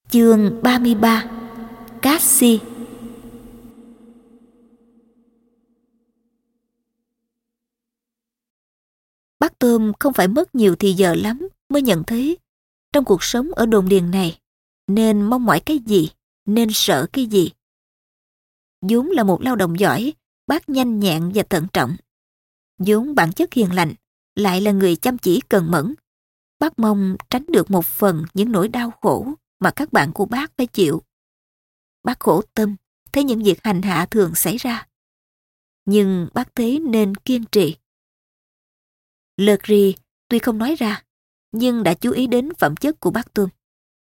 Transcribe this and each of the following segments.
Chương 33. Cassie. Bác Tôm không phải mất nhiều thì giờ lắm mới nhận thấy trong cuộc sống ở đồn điền này nên mong mỏi cái gì, nên sợ cái gì. vốn là một lao động giỏi, bác nhanh nhẹn và thận trọng. vốn bản chất hiền lành, lại là người chăm chỉ cần mẫn. Bác mong tránh được một phần những nỗi đau khổ mà các bạn của bác phải chịu. Bác khổ tâm thấy những việc hành hạ thường xảy ra. Nhưng bác thấy nên kiên trì. Legri tuy không nói ra, nhưng đã chú ý đến phẩm chất của bác Tôm.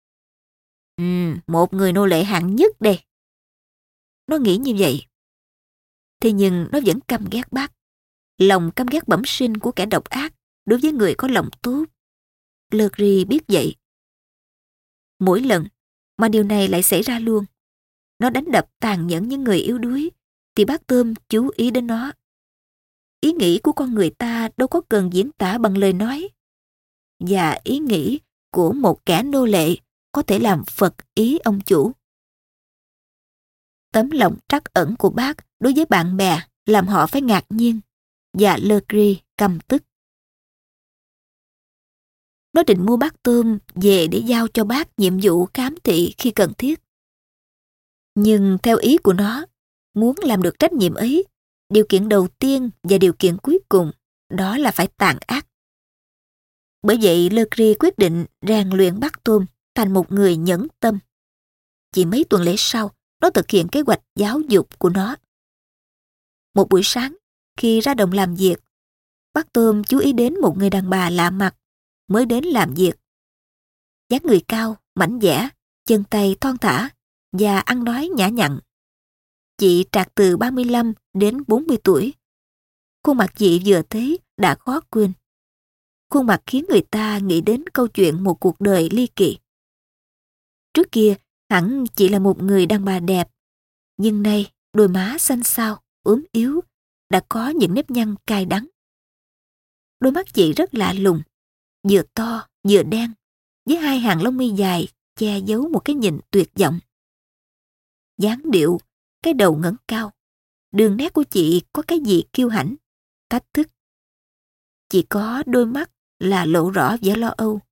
Một người nô lệ hạng nhất đây. Nó nghĩ như vậy. Thế nhưng nó vẫn căm ghét bác. Lòng căm ghét bẩm sinh của kẻ độc ác đối với người có lòng tốt. Legri biết vậy. Mỗi lần mà điều này lại xảy ra luôn, nó đánh đập tàn nhẫn những người yếu đuối, thì bác Tôm chú ý đến nó. Ý nghĩ của con người ta đâu có cần diễn tả bằng lời nói. Và ý nghĩ của một kẻ nô lệ có thể làm phật ý ông chủ. Tấm lòng trắc ẩn của bác đối với bạn bè làm họ phải ngạc nhiên, và Legri căm tức. Nó định mua bác Tôm về để giao cho bác nhiệm vụ khám thị khi cần thiết. Nhưng theo ý của nó, muốn làm được trách nhiệm ấy, điều kiện đầu tiên và điều kiện cuối cùng đó là phải tàn ác. Bởi vậy Legri quyết định rèn luyện bác Tôm thành một người nhẫn tâm. Chỉ mấy tuần lễ sau, nó thực hiện kế hoạch giáo dục của nó. Một buổi sáng, khi ra đồng làm việc, bác Tôm chú ý đến một người đàn bà lạ mặt mới đến làm việc. Dáng người cao, mảnh dẻ, chân tay thon thả và ăn nói nhã nhặn. Chị trạc từ 35 đến 40 tuổi. Khuôn mặt chị vừa thấy đã khó quên. Khuôn mặt khiến người ta nghĩ đến câu chuyện một cuộc đời ly kỳ. Trước kia, hẳn chị là một người đàn bà đẹp, nhưng nay đôi má xanh xao, ốm yếu, đã có những nếp nhăn cay đắng. Đôi mắt chị rất lạ lùng, vừa to vừa đen, với hai hàng lông mi dài che giấu một cái nhìn tuyệt vọng. Dáng điệu, cái đầu ngẩng cao, đường nét của chị có cái gì kiêu hãnh, thách thức. Chỉ có đôi mắt là lộ rõ vẻ lo âu.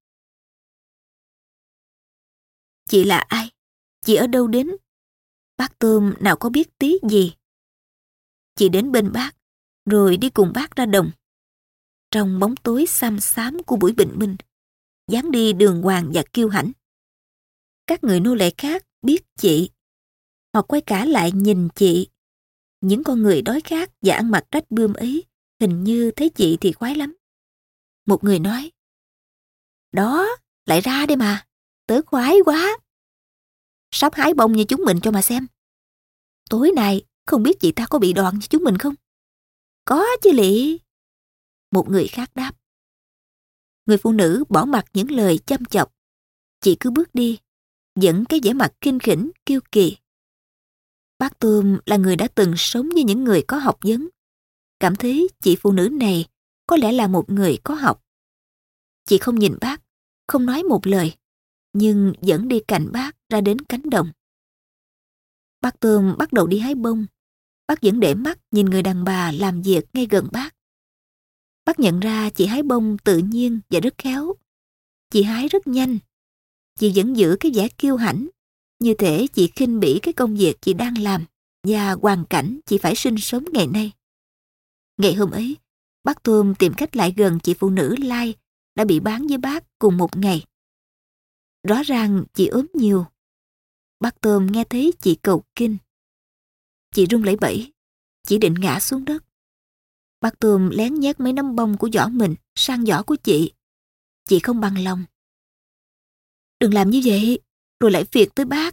Chị là ai? Chị ở đâu đến? Bác Tôm nào có biết tí gì. Chị đến bên bác, rồi đi cùng bác ra đồng. Trong bóng tối xăm xám của buổi bình minh, dáng đi đường hoàng và kiêu hãnh. Các người nô lệ khác biết chị. Họ quay cả lại nhìn chị. Những con người đói khát và ăn mặc rách bươm ấy hình như thấy chị thì khoái lắm. Một người nói: "Đó, lại ra đây mà, tớ khoái quá. Sắp hái bông như chúng mình cho mà xem. Tối nay không biết chị ta có bị đòn như chúng mình không?" "Có chứ lị." Một người khác đáp. Người phụ nữ bỏ mặc những lời châm chọc. Chị cứ bước đi, vẫn cái vẻ mặt khinh khỉnh, kiêu kỳ. Bác Tôm là người đã từng sống với những người có học vấn. Cảm thấy chị phụ nữ này có lẽ là một người có học. Chị không nhìn bác, không nói một lời, nhưng vẫn đi cạnh bác ra đến cánh đồng. Bác Tôm bắt đầu đi hái bông. Bác vẫn để mắt nhìn người đàn bà làm việc ngay gần bác. Bác nhận ra chị hái bông tự nhiên và rất khéo. Chị hái rất nhanh. Chị vẫn giữ cái vẻ kiêu hãnh, như thể chị khinh bỉ cái công việc chị đang làm và hoàn cảnh chị phải sinh sống ngày nay. Ngày hôm ấy, bác Tôm tìm cách lại gần chị phụ nữ Lai đã bị bán với bác cùng một ngày. Rõ ràng chị ốm nhiều. Bác Tôm nghe thấy chị cầu kinh. Chị run lẩy bẩy, chị định ngã xuống đất. Bác Tôm lén nhét mấy nắm bông của giỏ mình sang giỏ của chị. Chị không bằng lòng. "Đừng làm như vậy, rồi lại phiền tới bác."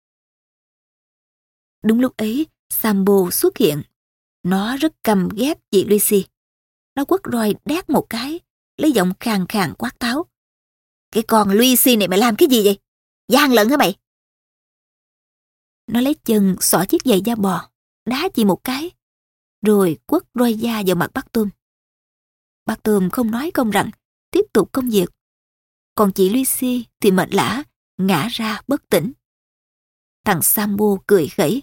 Đúng lúc ấy, Sambo xuất hiện. Nó rất căm ghét chị Lucy. Nó quất roi đét một cái, lấy giọng khàn khàn quát tháo: "Cái con Lucy này mày làm cái gì vậy? Gian lận hả mày?" Nó lấy chân xỏ chiếc giày da bò, đá chị một cái, rồi quất roi da vào mặt bác Tôm. Bác Tôm không nói không rằng, tiếp tục công việc. Còn chị Lucy thì mệt lả, ngã ra bất tỉnh. Thằng Sambo cười khẩy.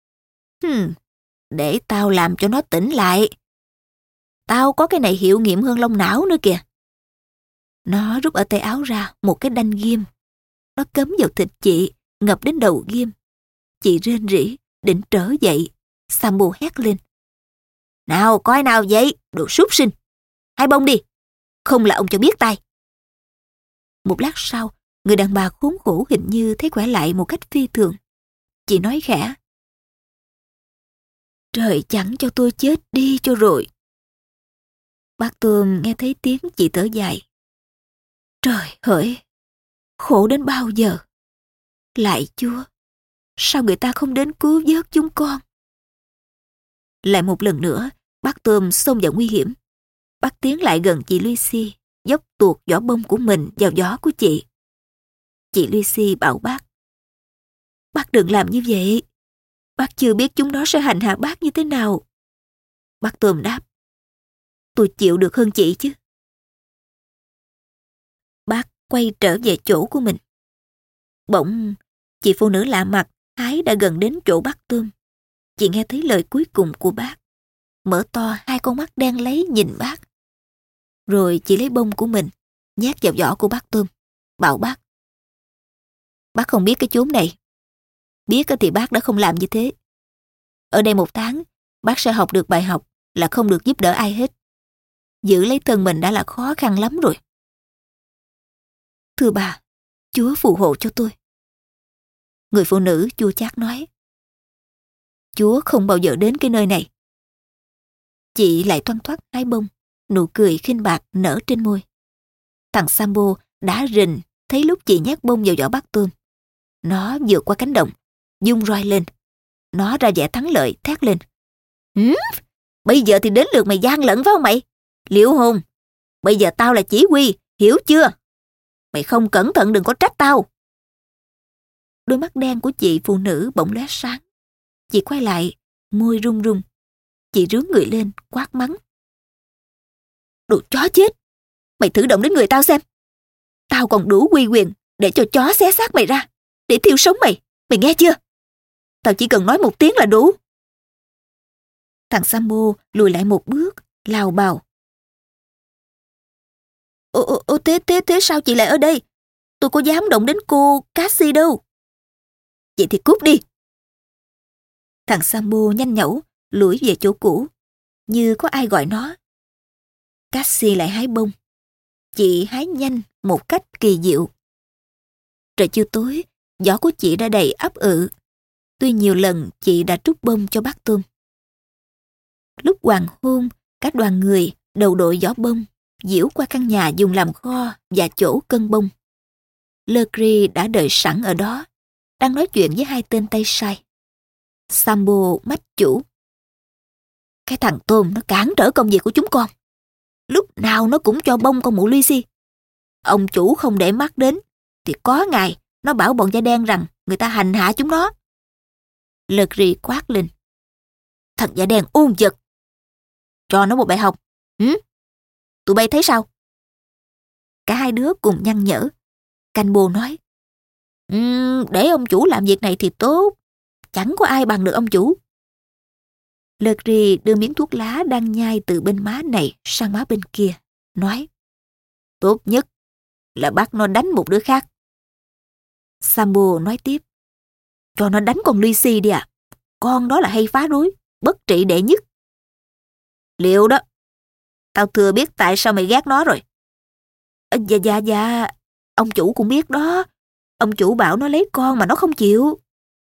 Để tao làm cho nó tỉnh lại. Tao có cái này hiệu nghiệm hơn lông não nữa kìa. Nó rút ở tay áo ra một cái đanh ghim. Nó cắm vào thịt chị, ngập đến đầu ghim. Chị rên rỉ, định trở dậy. Sambo hét lên. Nào, coi nào vậy, đồ súc sinh. Hai bông đi, không là ông cho biết tay. Một lát sau, người đàn bà khốn khổ hình như thấy khỏe lại một cách phi thường. Chị nói khẽ. Trời chẳng cho tôi chết đi cho rồi. Bác Tôm nghe thấy tiếng chị thở dài. Trời hỡi, khổ đến bao giờ? Lạy Chúa, sao người ta không đến cứu vớt chúng con? Lại một lần nữa, bác Tôm xông vào nguy hiểm. Bác tiến lại gần chị Lucy, dốc tuột vỏ bông của mình vào gió của chị. Chị Lucy bảo bác. Bác đừng làm như vậy. Bác chưa biết chúng nó sẽ hành hạ bác như thế nào. Bác Tôm đáp. Tôi chịu được hơn chị chứ. Bác quay trở về chỗ của mình. Bỗng, chị phụ nữ lạ mặt hái đã gần đến chỗ bác Tôm. Chị nghe thấy lời cuối cùng của bác. Mở to hai con mắt đen láy nhìn bác. Rồi chị lấy bông của mình, nhét vào giỏ của bác Tôm, bảo bác. Bác không biết cái chốn này. Biết thì bác đã không làm như thế. Ở đây 1 tháng, bác sẽ học được bài học là không được giúp đỡ ai hết. Giữ lấy thân mình đã là khó khăn lắm rồi. Thưa bà, Chúa phù hộ cho tôi. Người phụ nữ chua chát nói. Chúa không bao giờ đến cái nơi này. Chị lại thoăn thoắt hái bông, nụ cười khinh bạc nở trên môi. Thằng Sambo đã rình thấy lúc chị nhét bông vào giỏ bác Tôm. Nó vượt qua cánh đồng, dung roi lên. Nó ra vẻ thắng lợi, thét lên. Bây giờ thì đến lượt mày gian lận phải không mày? Liệu hồn, bây giờ tao là chỉ huy, hiểu chưa? Mày không cẩn thận đừng có trách tao. Đôi mắt đen của chị phụ nữ bỗng lóe sáng. Chị quay lại, môi run run. Chị rướn người lên, quát mắng. Đồ chó chết! Mày thử động đến người tao xem. Tao còn đủ uy quyền để cho chó xé xác mày ra, để thiêu sống mày. Mày nghe chưa? Tao chỉ cần nói 1 tiếng là đủ. Thằng Sambo lùi lại 1 bước, lào bào. Thế sao chị lại ở đây? Tôi có dám động đến cô Cassie đâu. Vậy thì cút đi. Thằng Sambo nhanh nhẩu, lủi về chỗ cũ, như có ai gọi nó. Cassie lại hái bông. Chị hái nhanh một cách kỳ diệu. Trời chưa tối, giỏ của chị đã đầy ắp ự. Tuy nhiều lần chị đã trút bông cho bác Tôm. Lúc hoàng hôn, các đoàn người đầu đội giỏ bông diễu qua căn nhà dùng làm kho và chỗ cân bông. Legree đã đợi sẵn ở đó, đang nói chuyện với 2 tên tay sai. Sambo mách chủ. Cái thằng Tôm nó cản trở công việc của chúng con. Lúc nào nó cũng cho bông con mụ Lucy. Ông chủ không để mắt đến, thì có ngày nó bảo bọn da đen rằng người ta hành hạ chúng nó. Legree quát lên. Thằng da đen ôn vật. Cho nó một bài học. Tụi bay thấy sao? Cả 2 đứa cùng nhăn nhở. Canh bồ nói. Để ông chủ làm việc này thì tốt. Chẳng có ai bằng được ông chủ. Legree đưa miếng thuốc lá đang nhai từ bên má này sang má bên kia. Nói. Tốt nhất là bắt nó đánh một đứa khác. Sambo nói tiếp. Cho nó đánh con Lucy đi à. Con đó là hay phá rối, bất trị đệ nhất. Liệu đó. Tao thừa biết tại sao mày ghét nó rồi. Dạ. Ông chủ cũng biết đó. Ông chủ bảo nó lấy con mà nó không chịu.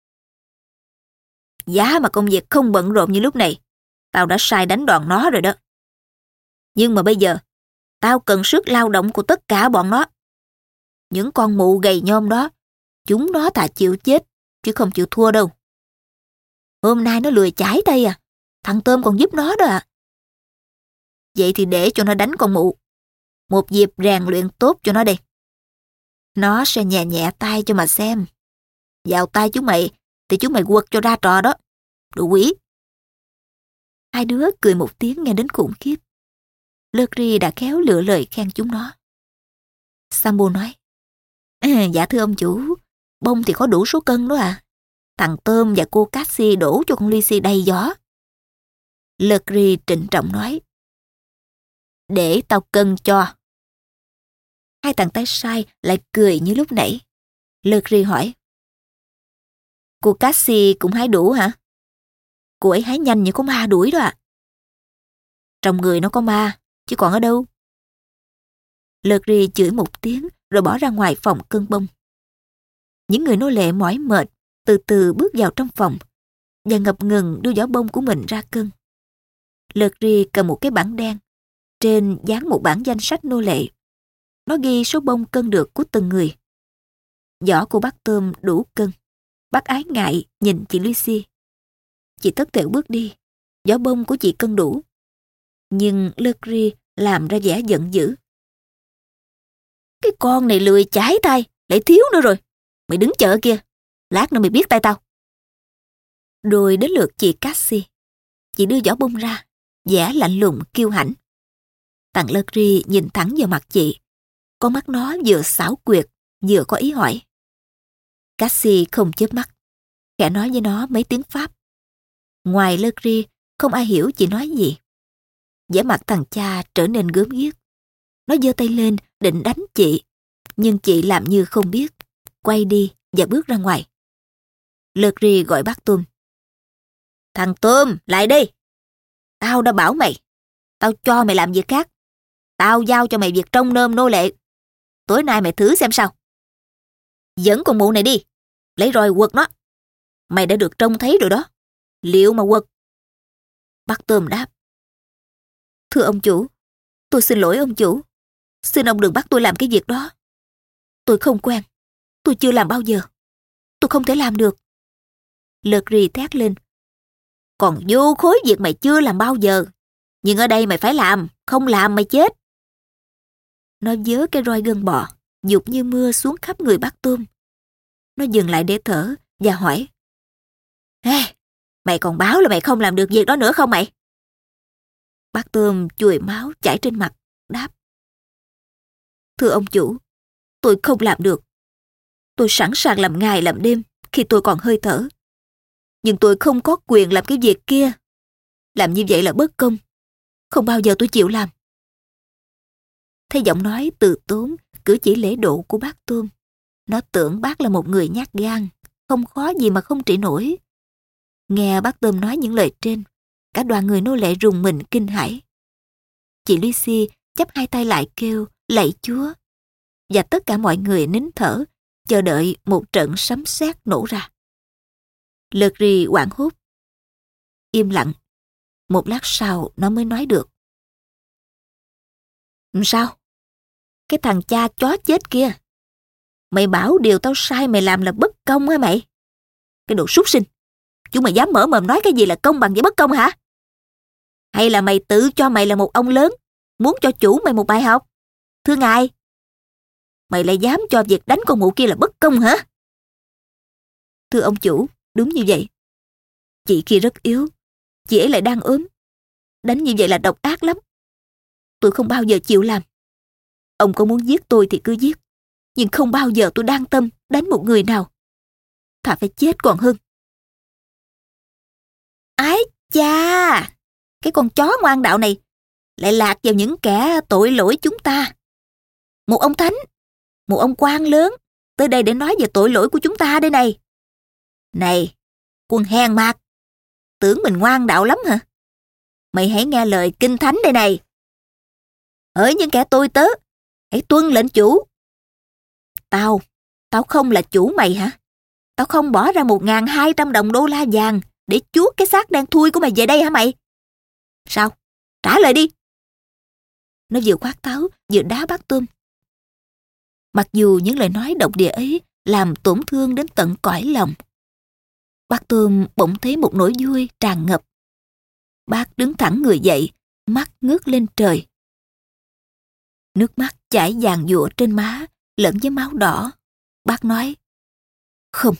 Giá mà công việc không bận rộn như lúc này, tao đã sai đánh đòn nó rồi đó. Nhưng mà bây giờ, tao cần sức lao động của tất cả bọn nó. Những con mụ gầy nhom đó, chúng nó thà chịu chết, chứ không chịu thua đâu. Hôm nay nó lười chải tay à, thằng Tôm còn giúp nó đó à. Vậy thì để cho nó đánh con mụ. Một dịp rèn luyện tốt cho nó đây. Nó sẽ nhẹ nhẹ tay cho mà xem. Vào tay chúng mày thì chúng mày quật cho ra trò đó. Đồ quỷ. 2 đứa cười một tiếng nghe đến khủng khiếp. Legree đã khéo lựa lời khen chúng nó. Sambo nói. Dạ thưa ông chủ, Bông thì có đủ số cân đó à. Thằng Tôm và cô Cassie đổ cho con Lucy đầy giỏ. Legri trịnh trọng nói. Để tao cân cho. Hai thằng tay sai lại cười như lúc nãy. Legri hỏi. Cô Cassie cũng hái đủ hả? Cô ấy hái nhanh như có ma đuổi đó à. Trong người nó có ma, chứ còn ở đâu. Legri chửi một tiếng rồi bỏ ra ngoài phòng cân bông. Những người nô lệ mỏi mệt từ từ bước vào trong phòng và ngập ngừng đưa giỏ bông của mình ra cân. Legri cầm một cái bảng đen, trên dán một bản danh sách nô lệ. Nó ghi số bông cân được của từng người. Giỏ của bác Tôm đủ cân. Bác ái ngại nhìn chị Lucy. Chị thất thểu bước đi. Giỏ bông của chị cân đủ. Nhưng Legri làm ra vẻ giận dữ. Cái con này lười chải tay, lại thiếu nữa rồi. Mày đứng chờ kia, lát nữa mày biết tay tao. Rồi đến lượt chị Cassie. Chị đưa giỏ bông ra, vẻ lạnh lùng kiêu hãnh. Thằng Legri nhìn thẳng vào mặt chị. Con mắt nó vừa xảo quyệt, vừa có ý hỏi. Cassie không chớp mắt, khẽ nói với nó mấy tiếng Pháp. Ngoài Legri, không ai hiểu chị nói gì. Vẻ mặt thằng cha trở nên gớm ghiếc. Nó giơ tay lên định đánh chị, nhưng chị làm như không biết, quay đi và bước ra ngoài. Legri gọi bác Tôm. Thằng Tôm, lại đi. Tao đã bảo mày, tao cho mày làm việc khác. Tao giao cho mày việc trông nom nô lệ. Tối nay mày thử xem sao. Dẫn con mụ này đi, lấy roi quật nó. Mày đã được trông thấy rồi đó. Liệu mà quật? Bác Tôm đáp. Thưa ông chủ, tôi xin lỗi ông chủ. Xin ông đừng bắt tôi làm cái việc đó. Tôi không quen. Tôi chưa làm bao giờ. Tôi không thể làm được. Legri thét lên. Còn vô khối việc mày chưa làm bao giờ. Nhưng ở đây mày phải làm. Không làm mày chết. Nó vớ cái roi gân bò, dục như mưa xuống khắp người bác Tôm. Nó dừng lại để thở và hỏi. Ê, mày còn báo là mày không làm được việc đó nữa không mày? Bác Tôm chùi máu chảy trên mặt, đáp. Thưa ông chủ, tôi không làm được. Tôi sẵn sàng làm ngày làm đêm khi tôi còn hơi thở. Nhưng tôi không có quyền làm cái việc kia. Làm như vậy là bất công. Không bao giờ tôi chịu làm. Thấy giọng nói từ tốn, cử chỉ lễ độ của bác Tôm, nó tưởng bác là một người nhát gan, không khó gì mà không trị nổi. Nghe bác Tôm nói những lời trên, cả đoàn người nô lệ rùng mình kinh hãi. Chị Lucy chắp hai tay lại kêu lạy Chúa, và tất cả mọi người nín thở, chờ đợi một trận sấm sét nổ ra. Legri hoảng hốt. Im lặng. Một lát sau nó mới nói được. Sao? Cái thằng cha chó chết kia. Mày bảo điều tao sai mày làm là bất công hả mày? Cái đồ súc sinh. Chúng mày dám mở mồm nói cái gì là công bằng với bất công hả? Hay là mày tự cho mày là một ông lớn, muốn cho chủ mày một bài học? Thưa ngài, mày lại dám cho việc đánh con mụ kia là bất công hả? Thưa ông chủ, đúng như vậy. Chị kia rất yếu, chị ấy lại đang ốm. Đánh như vậy là độc ác lắm. Tôi không bao giờ chịu làm. Ông có muốn giết tôi thì cứ giết, nhưng không bao giờ tôi đang tâm đánh một người nào. Thà phải chết còn hơn. Ái cha, cái con chó ngoan đạo này lại lạc vào những kẻ tội lỗi chúng ta. Một ông thánh, một ông quan lớn tới đây để nói về tội lỗi của chúng ta đây này. Này, quân hèn mạt, tưởng mình ngoan đạo lắm hả? Mày hãy nghe lời kinh thánh đây này. Hỡi những kẻ tôi tớ, hãy tuân lệnh chủ. Tao không là chủ mày hả? Tao không bỏ ra 1.200 đồng đô la vàng để chuốt cái xác đen thui của mày về đây hả mày? Sao? Trả lời đi. Nó vừa quát tháo, vừa đá bác Tôm. Mặc dù những lời nói độc địa ấy làm tổn thương đến tận cõi lòng, bác Tôm bỗng thấy một nỗi vui tràn ngập. Bác đứng thẳng người dậy, mắt ngước lên trời. Nước mắt chảy vàng giụa trên má, lẫn với máu đỏ. Bác nói, không,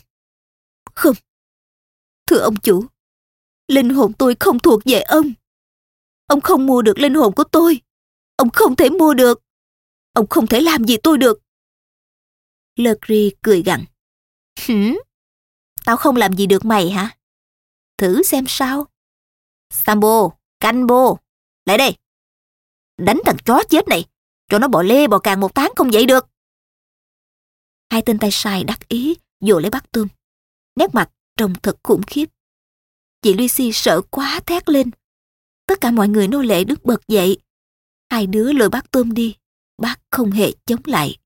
thưa ông chủ, linh hồn tôi không thuộc về ông. Ông không mua được linh hồn của tôi. Ông không thể mua được. Ông không thể làm gì tôi được. Legri cười gằn. Hử? Tao không làm gì được mày hả? Thử xem sao. Sambo, Canbo, lại đây. Đánh thằng chó chết này, cho nó bò lê bò càng một tháng không dậy được. Hai tên tay sai đắc ý vồ lấy bác Tôm. Nét mặt trông thật khủng khiếp. Chị Lucy sợ quá thét lên. Tất cả mọi người nô lệ đứng bật dậy. Hai đứa lôi bác Tôm đi. Bác không hề chống lại.